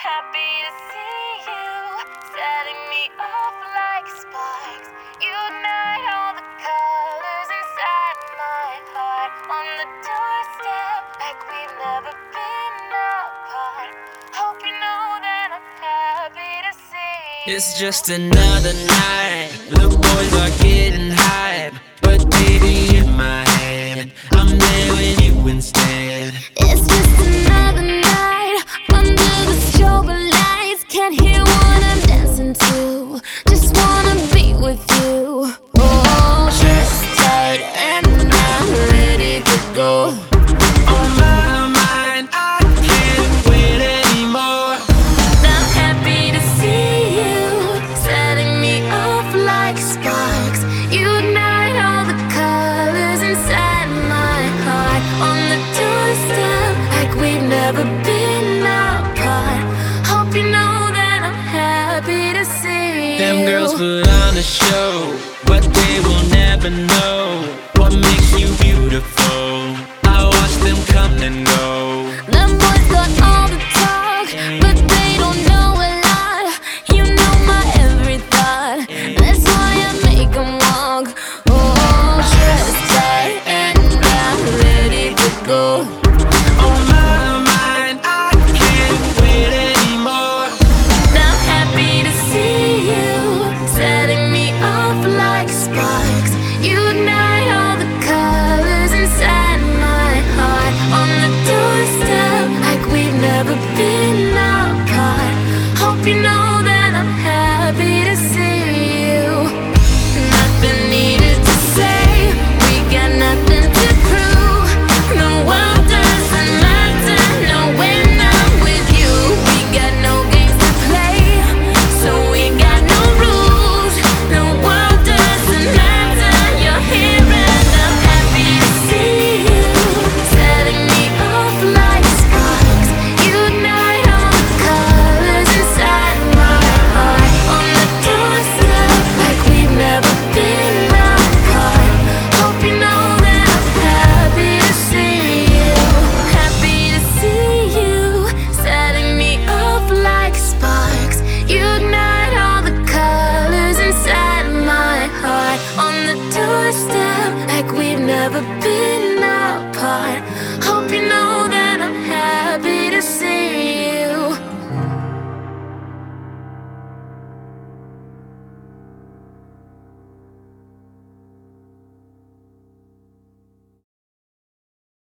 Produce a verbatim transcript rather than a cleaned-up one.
happy to see you, setting me off like sparks. You ignite all the colors inside my heart. On the doorstep, like we've never been apart. Hope you know that I'm happy to see you. It's just another night. The boys are getting hype, but baby, in my head, I'm there with you instead. It's just another night under the strobe lights. Can't hear what I'm dancing to. Just wanna be with you. Oh, Chest tight and I'm ready to go. On my mind, I can't wait anymore. I'm happy to see you, setting me off like sparks. You ignite all the colors inside my heart. On the doorstep, like we've never been apart. Hope you know that I'm happy to see you. Them girls put on a show.